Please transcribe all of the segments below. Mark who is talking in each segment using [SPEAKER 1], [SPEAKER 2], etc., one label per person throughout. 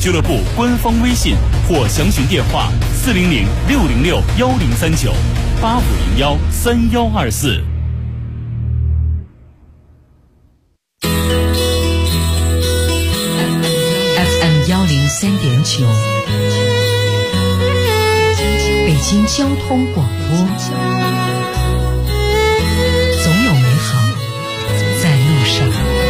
[SPEAKER 1] 俱乐部官方微信或详询电话400-606-10398501-3124。
[SPEAKER 2] FM103.9，北京交通广播，总有美好在路上。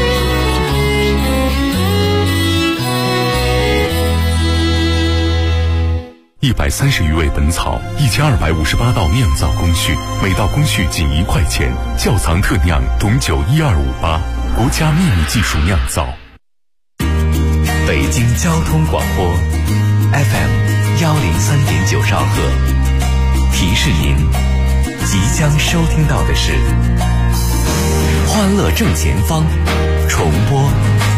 [SPEAKER 3] 130余味本草，1258道酿造工序，每道工序仅1块钱。窖藏特酿董酒12588，国家秘密技术酿造。
[SPEAKER 4] 北京交通广播 FM103.9兆赫，提示您即将收听到的是欢乐正前方重播。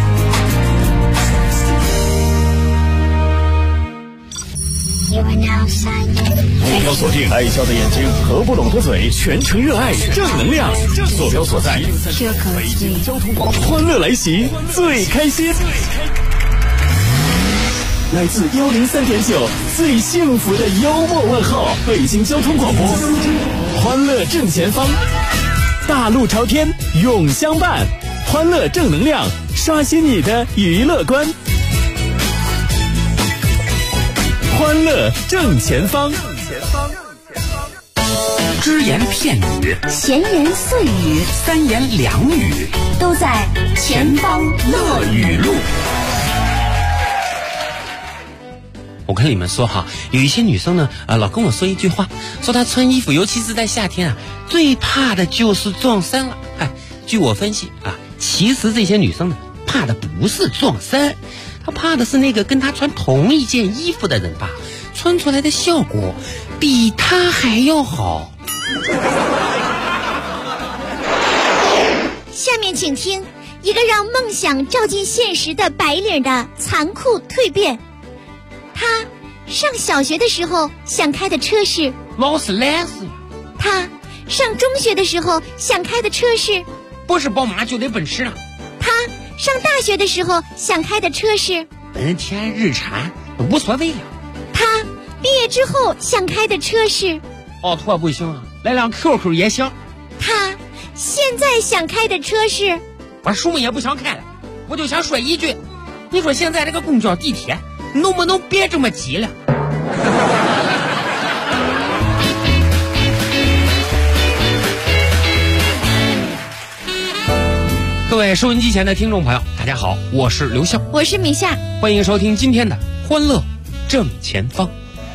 [SPEAKER 1] 目标锁定爱笑的眼睛和不拢的嘴，全程热爱正能量。坐标所在北京交通广播，欢乐来袭，最开心。来自103.9最幸福的幽默问候，北京交通广播，欢乐正前方，大路朝天永相伴，欢乐正能量，刷新你的娱乐观。欢乐正前方，
[SPEAKER 5] 只言片语，
[SPEAKER 6] 闲言碎语，
[SPEAKER 5] 三言两语，
[SPEAKER 6] 都在前方乐语录。
[SPEAKER 5] 我跟你们说哈，有一些女生呢，老跟我说一句话，说她穿衣服，尤其是在夏天啊，最怕的就是撞衫了。据我分析啊，其实这些女生呢，怕的不是撞衫，她怕的是那个跟她穿同一件衣服的人吧，穿出来的效果比她还要好。
[SPEAKER 6] 下面请听一个让梦想照进现实的白领的残酷蜕变。他上小学的时候想开的车是
[SPEAKER 5] 劳斯莱斯，
[SPEAKER 6] 他上中学的时候想开的车是
[SPEAKER 5] 不是宝马就得奔驰了。
[SPEAKER 6] 他上大学的时候想开的车是
[SPEAKER 5] 本田、日产，无所谓了。
[SPEAKER 6] 他毕业之后想开的车是
[SPEAKER 5] 奥拓不行啊，来辆 QQ 也行。
[SPEAKER 6] 他现在想开的车是
[SPEAKER 5] 我什么也不想开了，我就想说一句，你说现在这个公交地铁能不能别这么挤了？各位收音机前的听众朋友，大家好，我是刘笑，
[SPEAKER 6] 我是米夏，
[SPEAKER 5] 欢迎收听今天的欢乐正前方。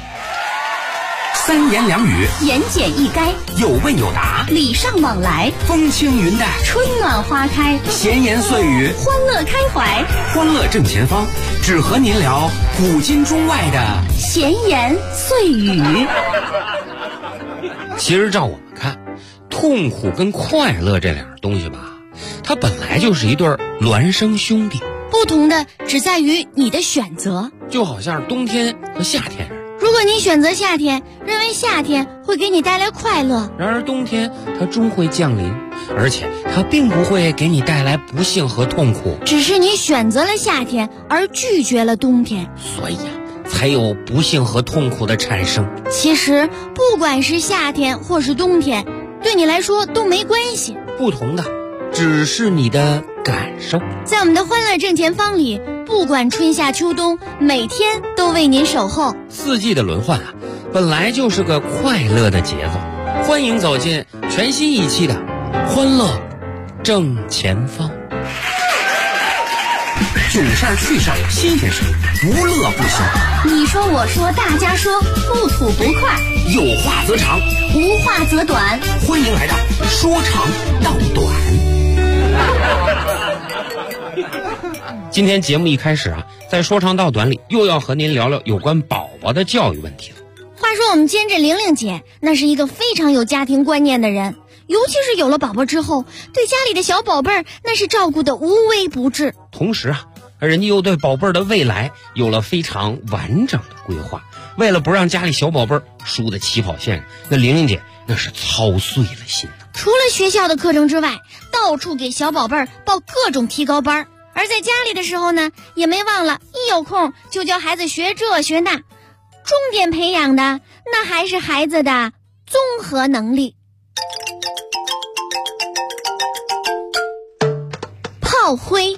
[SPEAKER 5] 三言两语，
[SPEAKER 6] 言简意赅，
[SPEAKER 5] 有问有答，
[SPEAKER 6] 礼尚往来，
[SPEAKER 5] 风轻云淡，
[SPEAKER 6] 春暖花开，
[SPEAKER 5] 闲言碎语，
[SPEAKER 6] 欢乐开怀。
[SPEAKER 5] 欢乐正前方，只和您聊古今中外的
[SPEAKER 6] 闲言碎语。
[SPEAKER 5] 其实照我们看，痛苦跟快乐这两样东西吧，它本来就是一对孪生兄弟，
[SPEAKER 6] 不同的只在于你的选择。
[SPEAKER 5] 就好像冬天和夏天似的。
[SPEAKER 6] 如果你选择夏天，认为夏天会给你带来快乐，
[SPEAKER 5] 然而冬天它终会降临，而且它并不会给你带来不幸和痛苦，
[SPEAKER 6] 只是你选择了夏天而拒绝了冬天，
[SPEAKER 5] 所以才有不幸和痛苦的产生。
[SPEAKER 6] 其实不管是夏天或是冬天，对你来说都没关系，
[SPEAKER 5] 不同的只是你的感受。
[SPEAKER 6] 在我们的欢乐正前方里，不管春夏秋冬，每天都为您守候。
[SPEAKER 5] 四季的轮换啊，本来就是个快乐的节奏。欢迎走进全新一期的欢乐正前方。囧事儿、趣事儿、新鲜事儿，无乐不休。
[SPEAKER 6] 你说我说大家说，不吐不快，
[SPEAKER 5] 有话则长，
[SPEAKER 6] 无话则短。
[SPEAKER 5] 欢迎来到说长道短。今天节目一开始啊，在说长道短里又要和您聊聊有关宝宝的教育问题了。
[SPEAKER 6] 话说我们监制玲玲姐，那是一个非常有家庭观念的人，尤其是有了宝宝之后，对家里的小宝贝儿那是照顾的无微不至。
[SPEAKER 5] 同时啊，人家又对宝贝儿的未来有了非常完整的规划。为了不让家里小宝贝儿输在起跑线上，那玲玲姐那是操碎了心。
[SPEAKER 6] 除了学校的课程之外，到处给小宝贝儿报各种提高班， 而在家里的时候呢，也没忘了，一有空就教孩子学这学那，重点培养的那还是孩子的综合能力。炮灰。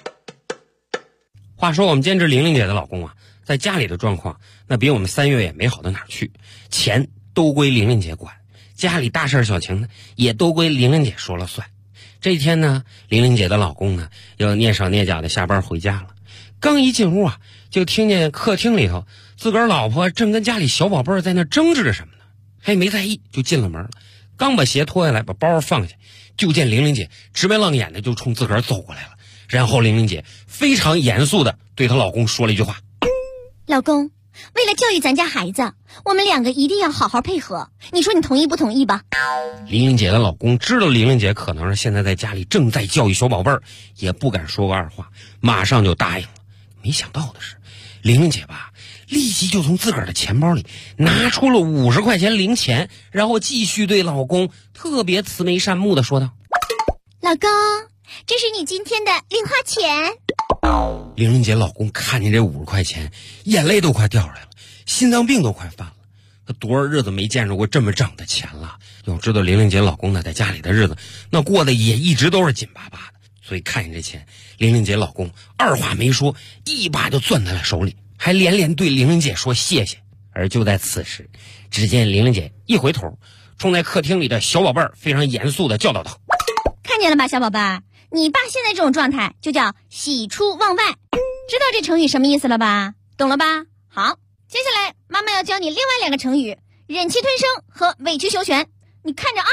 [SPEAKER 5] 话说我们监制玲玲姐的老公啊，在家里的状况那比我们3月也没好到哪儿去，钱都归玲玲姐管，家里大事小情呢也都归玲玲姐说了算。这一天呢，玲玲姐的老公呢又蹑手蹑脚的下班回家了，刚一进屋啊，就听见客厅里头自个儿老婆正跟家里小宝贝儿在那争执着什么呢，还没在意就进了门了。刚把鞋脱下来把包放下，就见玲玲姐直眉愣眼的就冲自个儿走过来了。然后玲玲姐非常严肃的对她老公说了一句话：
[SPEAKER 6] 老公，为了教育咱家孩子，我们2个一定要好好配合，你说你同意不同意吧？
[SPEAKER 5] 玲玲姐的老公知道玲玲姐可能是现在在家里正在教育小宝贝儿，也不敢说个二话，马上就答应了。没想到的是，玲玲姐吧立即就从自个儿的钱包里拿出了50块钱零钱，然后继续对老公特别慈眉善目的说道：
[SPEAKER 6] 老公，这是你今天的零花钱。
[SPEAKER 5] 玲玲姐老公看见这50块钱，眼泪都快掉出来了，心脏病都快犯了。他多少日子没见着过这么涨的钱了。要知道玲玲姐老公呢在家里的日子那过得也一直都是紧巴巴的，所以看见这钱，玲玲姐老公二话没说，一把就攥在了手里，还连连对玲玲姐说谢谢。而就在此时，只见玲玲姐一回头，冲在客厅里的小宝贝儿非常严肃地教导道：
[SPEAKER 6] 看见了吧，小宝贝儿，你爸现在这种状态就叫喜出望外，知道这成语什么意思了吧？懂了吧？好，接下来妈妈要教你另外2个成语：忍气吞声和委曲求全，你看着啊。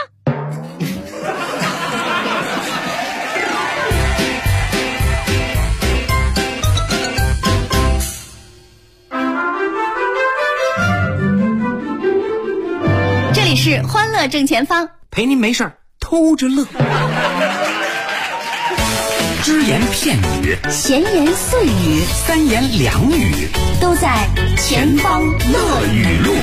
[SPEAKER 6] 这里是欢乐正前方，
[SPEAKER 4] 陪您没事偷着乐。只言片语，
[SPEAKER 6] 闲言碎语，
[SPEAKER 4] 三言两语，
[SPEAKER 6] 都在前方乐语录。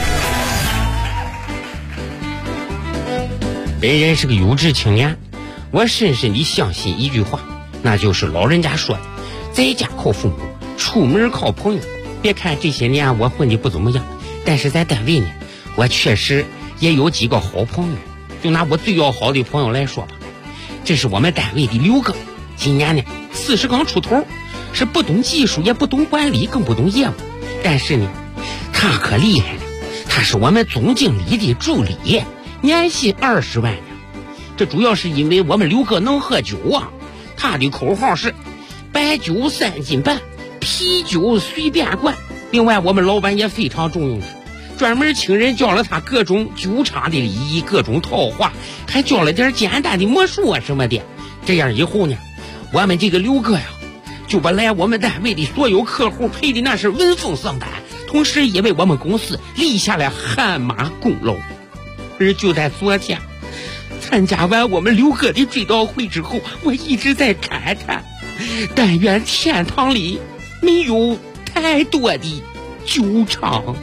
[SPEAKER 5] 本人是个有志青年，我深深地相信一句话，那就是老人家说的：在家靠父母，出门靠朋友。别看这些年我混得不怎么样，但是在单位呢，我确实也有几个好朋友。就拿我最要好的朋友来说吧，这是我们单位的刘哥，今年呢40刚出头，是不懂技术也不懂管理更不懂业务，但是呢他可厉害了，他是我们总经理的助理，年薪20万呢。这主要是因为我们刘哥能喝酒啊，他的口号是白酒3斤半，啤酒随便灌。另外我们老板也非常重用他，专门请人教了他各种酒场的礼仪，各种套话，还教了点简单的魔术啊什么的。这样以后呢，我们这个刘哥呀就把来我们单位的所有客户陪的那是闻风丧胆，同时也为我们公司立下了汗马功劳。而就在昨天参加完我们刘哥的追悼会之后，我一直在感叹，但愿天堂里没有太多的酒场。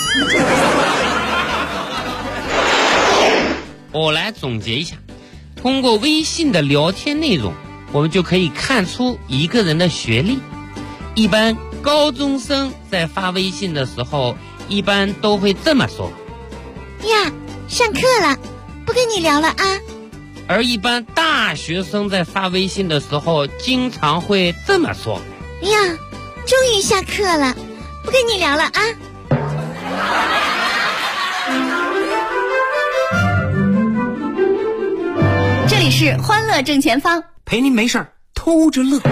[SPEAKER 5] 我来总结一下，通过微信的聊天内容，我们就可以看出一个人的学历。一般高中生在发微信的时候，一般都会这么说：
[SPEAKER 6] 呀，上课了，不跟你聊了啊。
[SPEAKER 5] 而一般大学生在发微信的时候，经常会这么说：
[SPEAKER 6] 呀，终于下课了，不跟你聊了啊。这里是欢乐正前方，
[SPEAKER 4] 陪您没事偷着乐。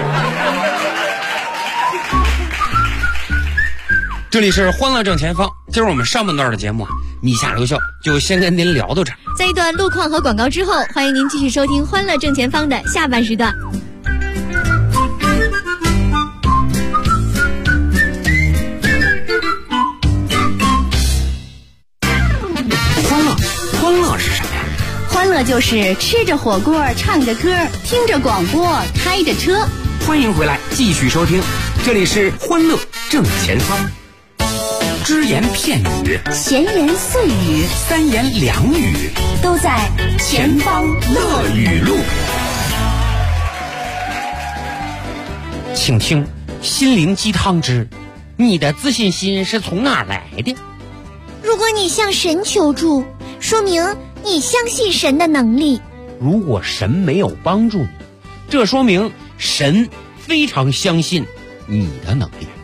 [SPEAKER 5] 这里是欢乐正前方，今儿我们上半段的节目米下留校就先跟您聊到这儿。
[SPEAKER 6] 在一段路况和广告之后，欢迎您继续收听欢乐正前方的下半时段。
[SPEAKER 4] 欢乐是什么呀？
[SPEAKER 6] 欢乐就是吃着火锅，唱着歌，听着广播，开着车。
[SPEAKER 4] 欢迎回来，继续收听，这里是欢乐正前方。只言片语，
[SPEAKER 6] 闲言碎语，
[SPEAKER 4] 三言两语，
[SPEAKER 6] 都在前方乐语录。
[SPEAKER 5] 请听心灵鸡汤之你的自信心是从哪儿来的？
[SPEAKER 6] 如果你向神求助，说明你相信神的能力。
[SPEAKER 5] 如果神没有帮助你，这说明神非常相信你的能力。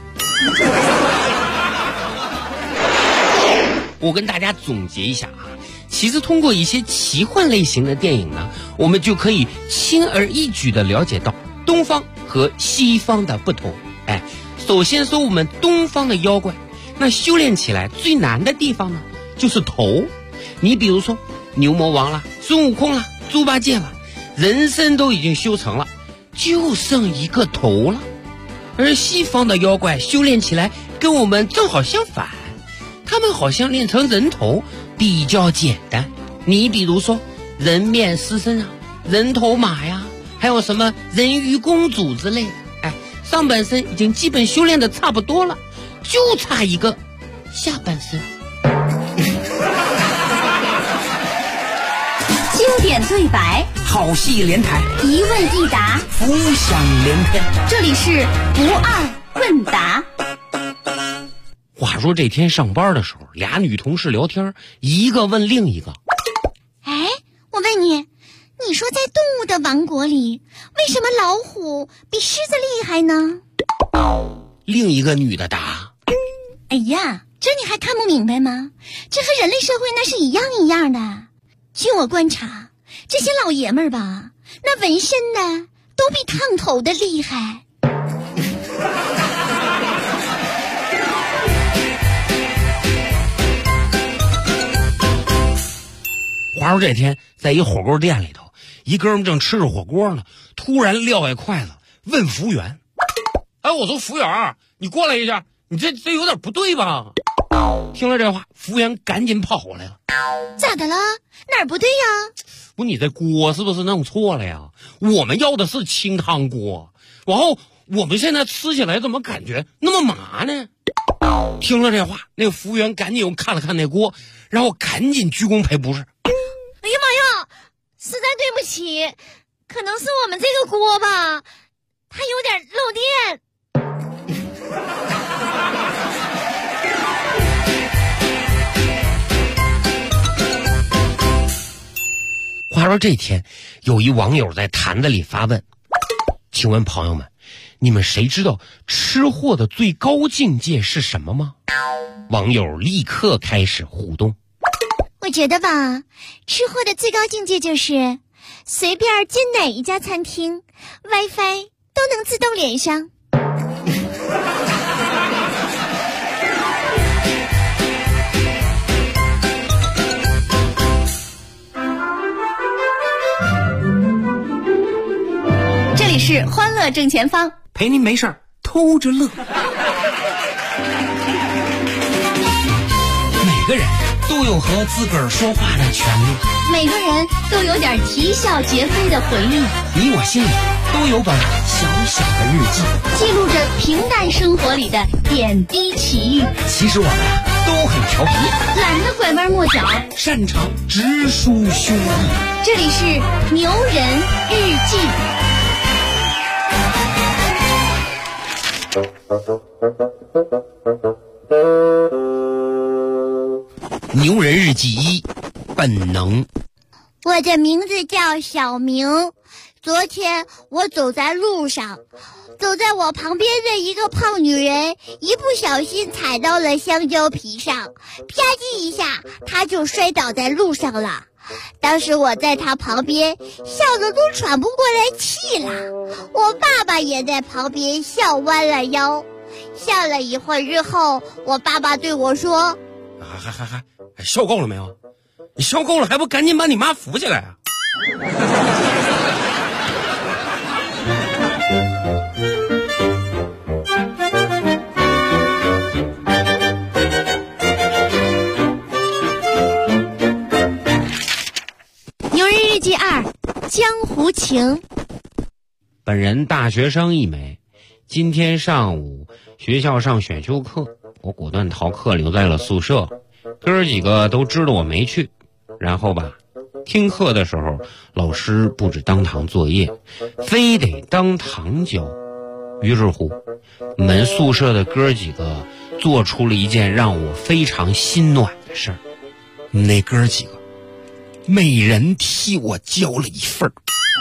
[SPEAKER 5] 我跟大家总结一下啊，其实通过一些奇幻类型的电影呢，我们就可以轻而易举地了解到东方和西方的不同。首先说我们东方的妖怪，那修炼起来最难的地方呢，就是头。你比如说牛魔王啦、孙悟空啦、猪八戒啦，人身都已经修成了，就剩一个头了。而西方的妖怪修炼起来跟我们正好相反，他们好像练成人头比较简单。你比如说人面狮身啊、人头马呀，还有什么人鱼公主之类的，上半身已经基本修炼的差不多了，就差一个下半身。
[SPEAKER 6] 经典对白，
[SPEAKER 4] 好戏连台，
[SPEAKER 6] 一问一答，
[SPEAKER 4] 浮想联翩。
[SPEAKER 6] 这里是不二问答。
[SPEAKER 5] 话说这天上班的时候，俩女同事聊天，一个问另一个：
[SPEAKER 6] 我问你，你说在动物的王国里，为什么老虎比狮子厉害呢？
[SPEAKER 5] 另一个女的答：
[SPEAKER 6] 哎呀，这你还看不明白吗？这和人类社会那是一样一样的。据我观察，这些老爷们儿吧，那纹身的都比烫头的厉害。
[SPEAKER 5] 话说这天在一火锅店里头，一哥们正吃着火锅呢，突然撂下筷子问服务员：我说服务员，你过来一下，你这有点不对吧？听了这话，服务员赶紧跑过来了。
[SPEAKER 6] 咋的了？哪儿不对呀？
[SPEAKER 5] 不，你这锅是不是弄错了呀？我们要的是清汤锅，然后我们现在吃起来怎么感觉那么麻呢？听了这话，那个服务员赶紧又看了看那锅，然后赶紧鞠躬赔不是。
[SPEAKER 6] 哎呀妈呀，实在对不起，可能是我们这个锅吧，它有点漏电。
[SPEAKER 5] 话说这天，有一网友在坛子里发问：请问朋友们，你们谁知道吃货的最高境界是什么吗？网友立刻开始互动。
[SPEAKER 6] 我觉得吧，吃货的最高境界就是随便进哪一家餐厅 WiFi 都能自动连上。这里是欢乐正前方，
[SPEAKER 4] 陪您没事偷着乐。每个人都有和自个儿说话的权利，
[SPEAKER 6] 每个人都有点啼笑皆非的回忆，
[SPEAKER 4] 你我心里都有本小小的日记，
[SPEAKER 6] 记录着平淡生活里的点滴奇遇。
[SPEAKER 4] 其实我们都很调皮，
[SPEAKER 6] 懒得拐弯抹角，
[SPEAKER 4] 擅长直抒胸臆。
[SPEAKER 6] 这里是牛人日记。
[SPEAKER 5] 牛人日记1：本能。
[SPEAKER 6] 我的名字叫小明。昨天我走在路上，走在我旁边的一个胖女人一不小心踩到了香蕉皮上，啪叽一下，她就摔倒在路上了。当时我在她旁边，笑得都喘不过来气了。我爸爸也在旁边笑弯了腰。笑了一会儿之后，我爸爸对我说：
[SPEAKER 5] 还笑够了没有？你笑够了还不赶紧把你妈扶起来啊！
[SPEAKER 6] 牛人日记2：江湖情。
[SPEAKER 5] 本人大学生一枚，今天上午学校上选修课，我果断逃课留在了宿舍。哥几个都知道我没去，然后吧，听课的时候老师布置当堂作业，非得当堂交。 于是乎，我们宿舍的哥几个做出了一件让我非常心暖的事儿。那哥几个每人替我交了一份儿。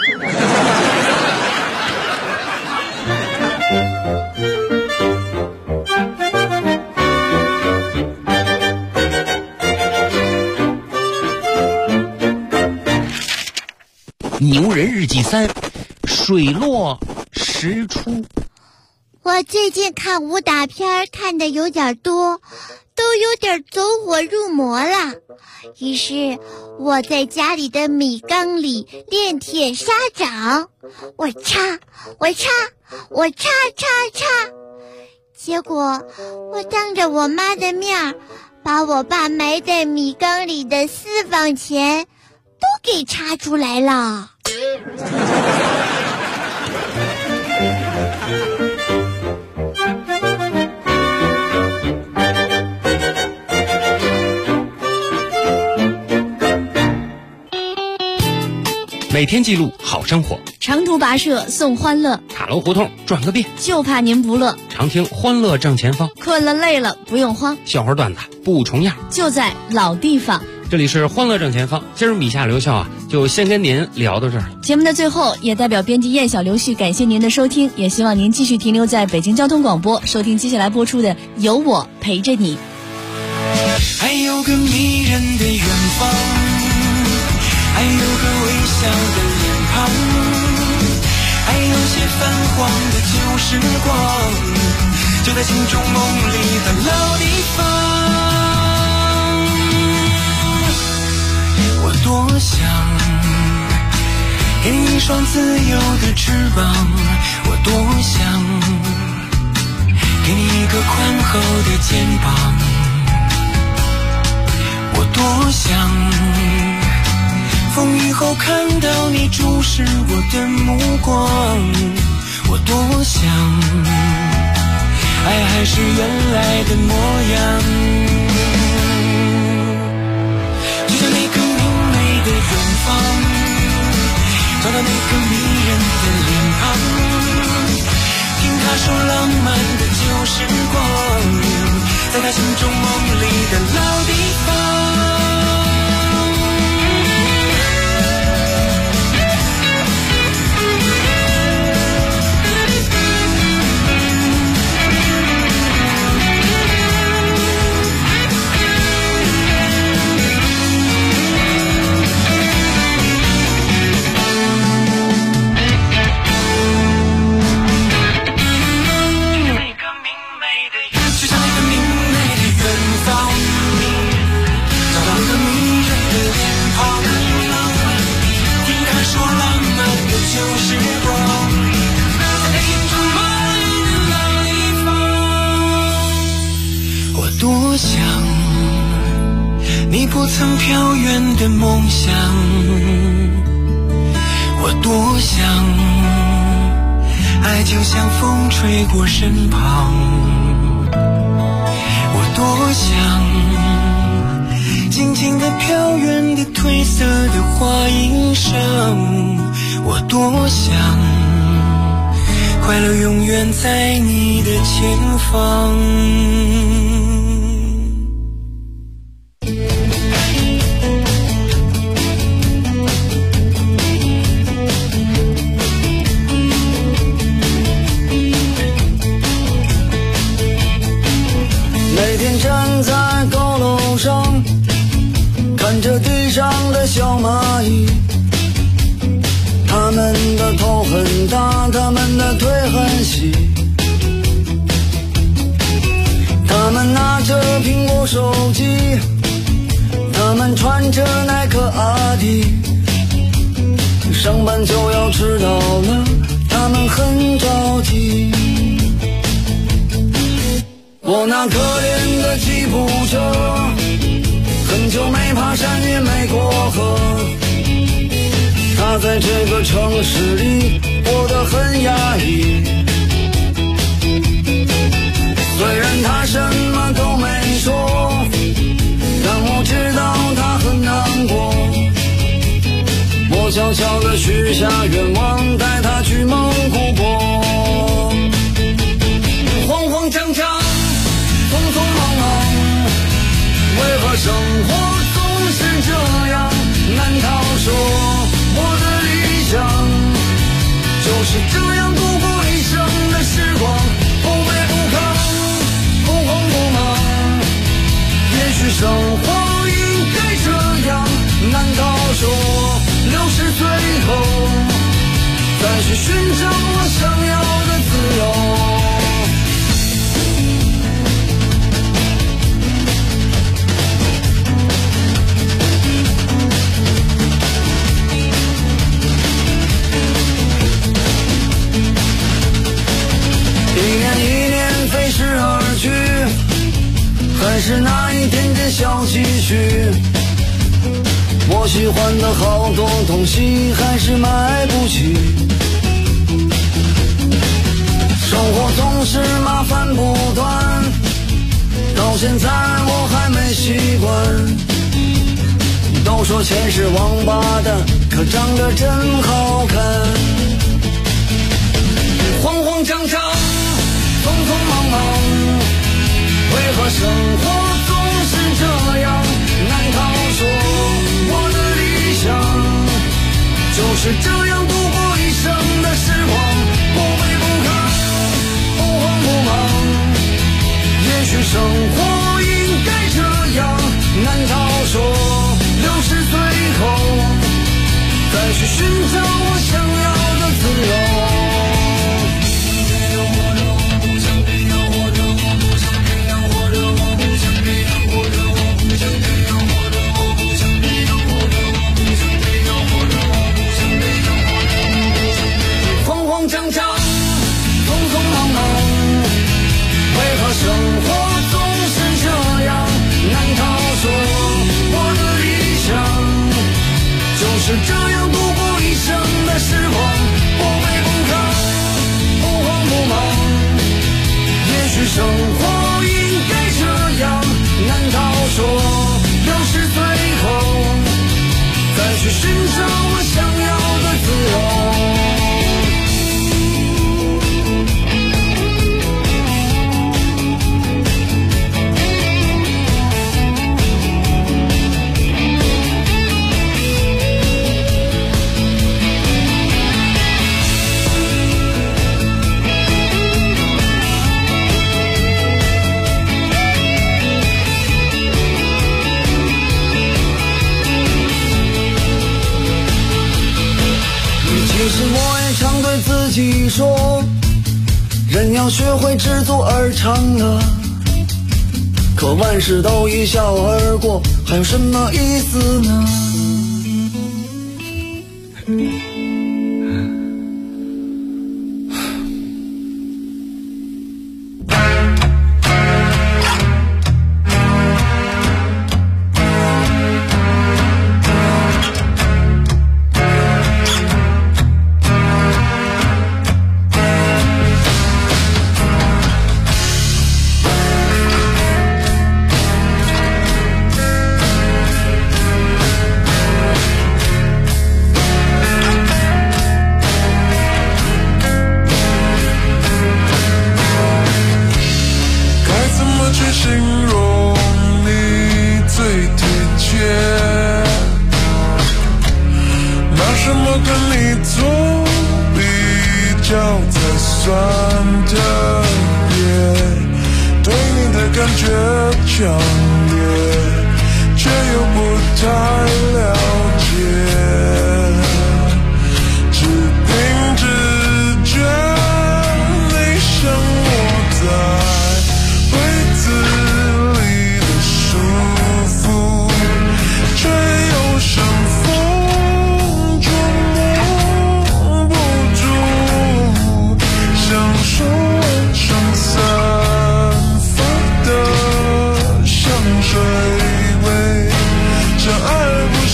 [SPEAKER 5] 牛人日记3，水落石出。
[SPEAKER 7] 我最近看武打片看的有点多，都有点走火入魔了。于是我在家里的米缸里练铁砂掌，我插，结果我当着我妈的面把我爸埋在米缸里的私房钱都给插出来了。
[SPEAKER 5] 每天记录好生活，
[SPEAKER 6] 长途跋涉送欢乐，
[SPEAKER 5] 塔楼胡同转个遍，
[SPEAKER 6] 就怕您不乐。
[SPEAKER 5] 常听欢乐正前方，
[SPEAKER 6] 困了累了不用慌，
[SPEAKER 5] 笑话段子不重样，
[SPEAKER 6] 就在老地方。
[SPEAKER 5] 这里是欢乐正前方，今儿米夏留校啊，就先跟您聊到这儿。
[SPEAKER 6] 节目的最后，也代表编辑燕小刘旭感谢您的收听，也希望您继续停留在北京交通广播，收听接下来播出的《有我陪着你》。
[SPEAKER 8] 还有个迷人的远方，还有个微笑的脸庞，还有些泛黄的旧时光，就在心中梦里的老地方。我多想给你一双自由的翅膀，我多想给你一个宽厚的肩膀，我多想风雨后看到你注视我的目光，我多想爱还是原来的模样，就像那个明媚的远方，找到那个迷人的脸庞，听他说浪漫的旧时光，在他心中梦里的老地方。多想你不曾飘远的梦想，我多想爱就像风吹过身旁，我多想静静地飘远的褪色的花衣裳，我多想快乐永远在你的前方。
[SPEAKER 9] 站在高楼上，看着地上的小蚂蚁，它们的头很大，它们的腿很细，它们拿着苹果手机，它们穿着耐克阿迪，上班就要迟到了，它们很着急。我那可怜的吉普车，很久没爬山也没过河，它在这个城市里过得很压抑。虽然它什么都没说，但我知道它很难过。我悄悄地许下愿望，带它去蒙古国。 为何生活总是这样？难道说我的理想就是这样度过一生的时光？不卑不亢，不慌不忙。也许生活应该这样。难道说60岁后再去寻找我想要的自由？一年飞逝而去，还是那一点点小积蓄。我喜欢的好多东西还是买不起。生活总是麻烦不断，到现在我还没习惯。都说钱是王八蛋，可长得真好看。慌慌张张，匆匆忙忙，为何生活总是这样？难道说我的理想就是这样度过一生的时光？不卑不亢，不慌不忙。也许生活应该这样。难道说60岁后再去寻找我想要的自由？张张，匆匆忙忙，为何生活总是这样？难道说我的理想就是这样度过一生的时光？不卑不亢，不慌不忙。也许生活应该这样。难道说60岁后再去寻找我想要的自由？其实我也常对自己说，人要学会知足而常乐。可万事都一笑而过，还有什么意思呢？像水味，像爱不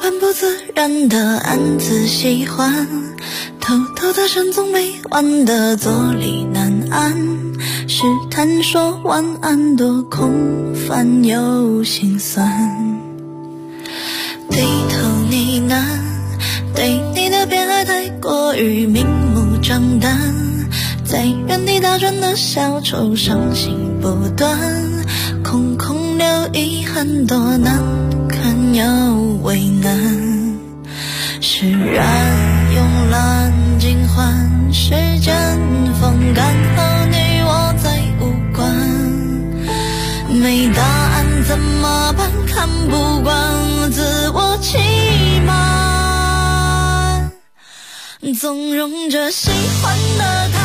[SPEAKER 10] 惯不自然的暗自喜欢，偷偷的深总没完的坐立难安，试探说晚安多空泛又心酸，低头呢喃，对你的偏爱太过于明目张胆，在原地打转的小丑伤心不断，空空留遗憾多难堪又为难，释然慵懒尽欢，时间风干和你我再无关，没答案怎么办？看不惯自我欺瞒，纵容着喜欢的他